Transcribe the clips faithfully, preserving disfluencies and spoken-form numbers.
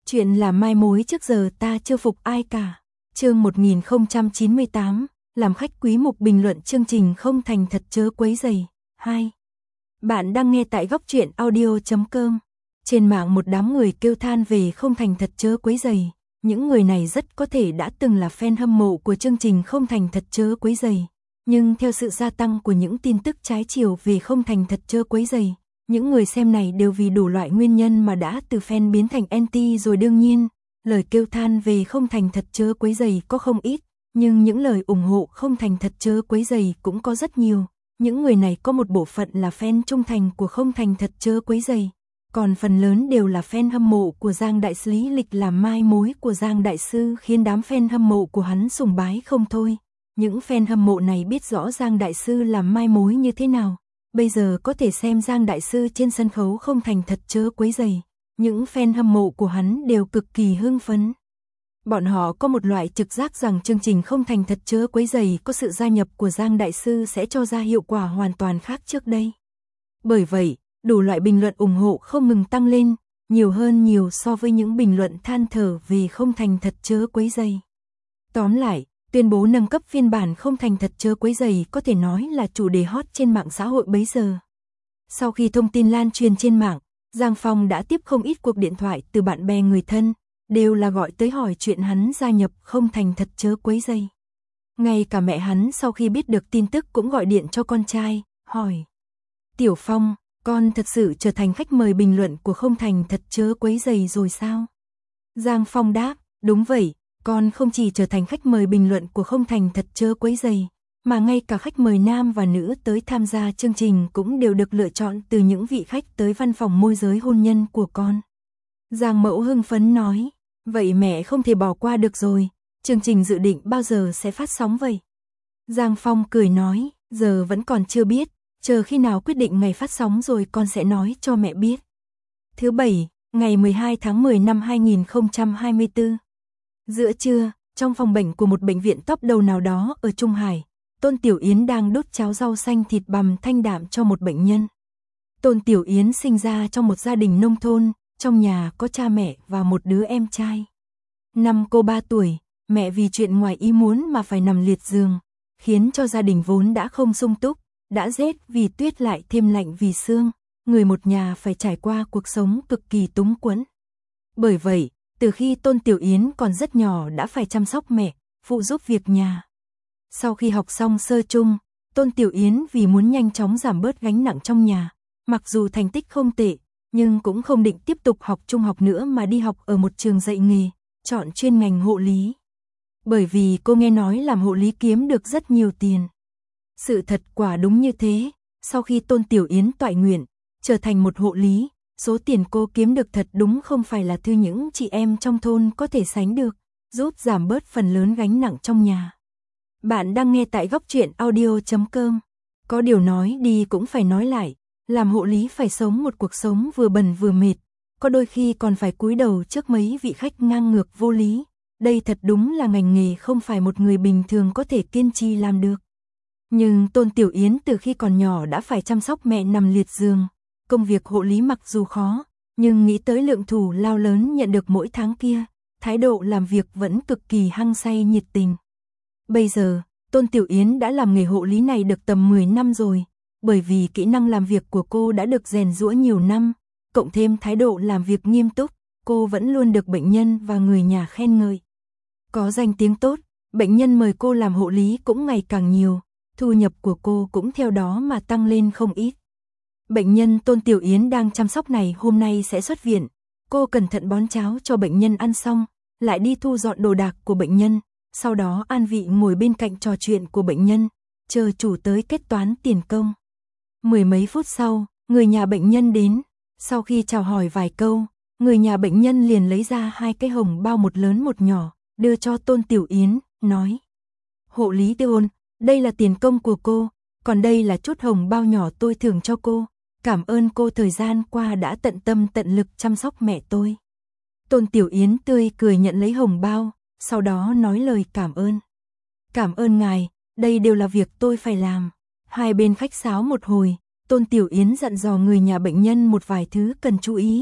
Chuyện là mai mối trước giờ ta chưa phục ai cả. Chương một nghìn không trăm chín mươi tám, làm khách quý mục bình luận chương trình không thành thật chớ quấy rầy. hai. Bạn đang nghe tại góc truyện audio chấm com. Trên mạng một đám người kêu than về không thành thật chớ quấy rầy. Những người này rất có thể đã từng là fan hâm mộ của chương trình không thành thật chớ quấy rầy. Nhưng theo sự gia tăng của những tin tức trái chiều về không thành thật chớ quấy rầy, những người xem này đều vì đủ loại nguyên nhân mà đã từ fan biến thành anti rồi. Đương nhiên, lời kêu than về không thành thật chớ quấy rầy có không ít, nhưng những lời ủng hộ không thành thật chớ quấy rầy cũng có rất nhiều. Những người này có một bộ phận là fan trung thành của không thành thật chớ quấy rầy, còn phần lớn đều là fan hâm mộ của Giang Đại Sư. Lý lịch làm mai mối của Giang Đại Sư khiến đám fan hâm mộ của hắn sùng bái không thôi. Những fan hâm mộ này biết rõ Giang Đại Sư làm mai mối như thế nào. Bây giờ có thể xem Giang Đại Sư trên sân khấu không thành thật chớ quấy rầy, những fan hâm mộ của hắn đều cực kỳ hưng phấn. Bọn họ có một loại trực giác rằng chương trình không thành thật chớ quấy rầy có sự gia nhập của Giang Đại Sư sẽ cho ra hiệu quả hoàn toàn khác trước đây. Bởi vậy, đủ loại bình luận ủng hộ không ngừng tăng lên, nhiều hơn nhiều so với những bình luận than thở về không thành thật chớ quấy rầy. Tóm lại, tuyên bố nâng cấp phiên bản không thành thật chớ quấy rầy có thể nói là chủ đề hot trên mạng xã hội bấy giờ. Sau khi thông tin lan truyền trên mạng, Giang Phong đã tiếp không ít cuộc điện thoại từ bạn bè người thân, đều là gọi tới hỏi chuyện hắn gia nhập không thành thật chớ quấy rầy. Ngay cả mẹ hắn sau khi biết được tin tức cũng gọi điện cho con trai, hỏi: "Tiểu Phong, con thật sự trở thành khách mời bình luận của không thành thật chớ quấy rầy rồi sao?" Giang Phong đáp: "Đúng vậy. Con không chỉ trở thành khách mời bình luận của không thành thật chớ quấy rầy, mà ngay cả khách mời nam và nữ tới tham gia chương trình cũng đều được lựa chọn từ những vị khách tới văn phòng môi giới hôn nhân của con." Giang Mẫu hưng phấn nói: "Vậy mẹ không thể bỏ qua được rồi, chương trình dự định bao giờ sẽ phát sóng vậy?" Giang Phong cười nói: "Giờ vẫn còn chưa biết, chờ khi nào quyết định ngày phát sóng rồi con sẽ nói cho mẹ biết." Thứ Bảy, ngày mười hai tháng mười năm hai nghìn không trăm hai mươi tư. Giữa trưa, trong phòng bệnh của một bệnh viện top đầu nào đó ở Trung Hải, Tôn Tiểu Yến đang đốt cháo rau xanh thịt bằm thanh đạm cho một bệnh nhân. Tôn Tiểu Yến sinh ra trong một gia đình nông thôn, trong nhà có cha mẹ và một đứa em trai. Năm cô ba tuổi, mẹ vì chuyện ngoài ý muốn mà phải nằm liệt giường, khiến cho gia đình vốn đã không sung túc, đã rét vì tuyết lại thêm lạnh vì sương, người một nhà phải trải qua cuộc sống cực kỳ túng quẫn. Bởi vậy, từ khi Tôn Tiểu Yến còn rất nhỏ đã phải chăm sóc mẹ, phụ giúp việc nhà. Sau khi học xong sơ trung, Tôn Tiểu Yến vì muốn nhanh chóng giảm bớt gánh nặng trong nhà, mặc dù thành tích không tệ, nhưng cũng không định tiếp tục học trung học nữa mà đi học ở một trường dạy nghề, chọn chuyên ngành hộ lý. Bởi vì cô nghe nói làm hộ lý kiếm được rất nhiều tiền. Sự thật quả đúng như thế, sau khi Tôn Tiểu Yến toại nguyện, trở thành một hộ lý, số tiền cô kiếm được thật đúng không phải là thứ những chị em trong thôn có thể sánh được, giúp giảm bớt phần lớn gánh nặng trong nhà. Bạn đang nghe tại góc truyện audio chấm com. Có điều nói đi cũng phải nói lại, làm hộ lý phải sống một cuộc sống vừa bần vừa mệt, có đôi khi còn phải cúi đầu trước mấy vị khách ngang ngược vô lý. Đây thật đúng là ngành nghề không phải một người bình thường có thể kiên trì làm được. Nhưng Tôn Tiểu Yến từ khi còn nhỏ đã phải chăm sóc mẹ nằm liệt giường. Công việc hộ lý mặc dù khó, nhưng nghĩ tới lượng thù lao lớn nhận được mỗi tháng kia, thái độ làm việc vẫn cực kỳ hăng say nhiệt tình. Bây giờ, Tôn Tiểu Yến đã làm nghề hộ lý này được tầm mười năm rồi, bởi vì kỹ năng làm việc của cô đã được rèn giũa nhiều năm, cộng thêm thái độ làm việc nghiêm túc, cô vẫn luôn được bệnh nhân và người nhà khen ngợi. Có danh tiếng tốt, bệnh nhân mời cô làm hộ lý cũng ngày càng nhiều, thu nhập của cô cũng theo đó mà tăng lên không ít. Bệnh nhân Tôn Tiểu Yến đang chăm sóc này hôm nay sẽ xuất viện, cô cẩn thận bón cháo cho bệnh nhân ăn xong, lại đi thu dọn đồ đạc của bệnh nhân, sau đó an vị ngồi bên cạnh trò chuyện của bệnh nhân, chờ chủ tới kết toán tiền công. Mười mấy phút sau, người nhà bệnh nhân đến, sau khi chào hỏi vài câu, người nhà bệnh nhân liền lấy ra hai cái hồng bao một lớn một nhỏ, đưa cho Tôn Tiểu Yến, nói: "Hộ lý Tôn, đây là tiền công của cô, còn đây là chút hồng bao nhỏ tôi thưởng cho cô. Cảm ơn cô thời gian qua đã tận tâm tận lực chăm sóc mẹ tôi." Tôn Tiểu Yến tươi cười nhận lấy hồng bao, sau đó nói lời cảm ơn. "Cảm ơn ngài, đây đều là việc tôi phải làm." Hai bên khách sáo một hồi, Tôn Tiểu Yến dặn dò người nhà bệnh nhân một vài thứ cần chú ý,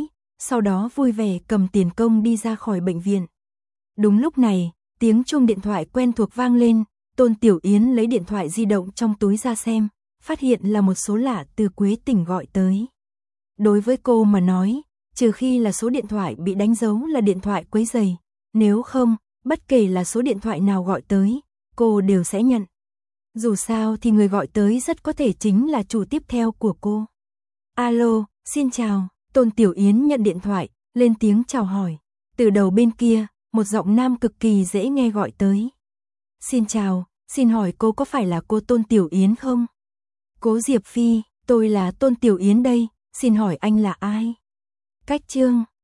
sau đó vui vẻ cầm tiền công đi ra khỏi bệnh viện. Đúng lúc này, tiếng chuông điện thoại quen thuộc vang lên, Tôn Tiểu Yến lấy điện thoại di động trong túi ra xem, phát hiện là một số lạ từ Quế Tỉnh gọi tới. Đối với cô mà nói, trừ khi là số điện thoại bị đánh dấu là điện thoại quấy rầy, nếu không, bất kể là số điện thoại nào gọi tới, cô đều sẽ nhận. Dù sao thì người gọi tới rất có thể chính là chủ tiếp theo của cô. Alo, xin chào, Tôn Tiểu Yến nhận điện thoại, lên tiếng chào hỏi. Từ đầu bên kia, một giọng nam cực kỳ dễ nghe gọi tới. Xin chào, xin hỏi cô có phải là cô Tôn Tiểu Yến không? Cố Diệp Phi, tôi là Tôn Tiểu Yến đây, xin hỏi anh là ai? Cách chương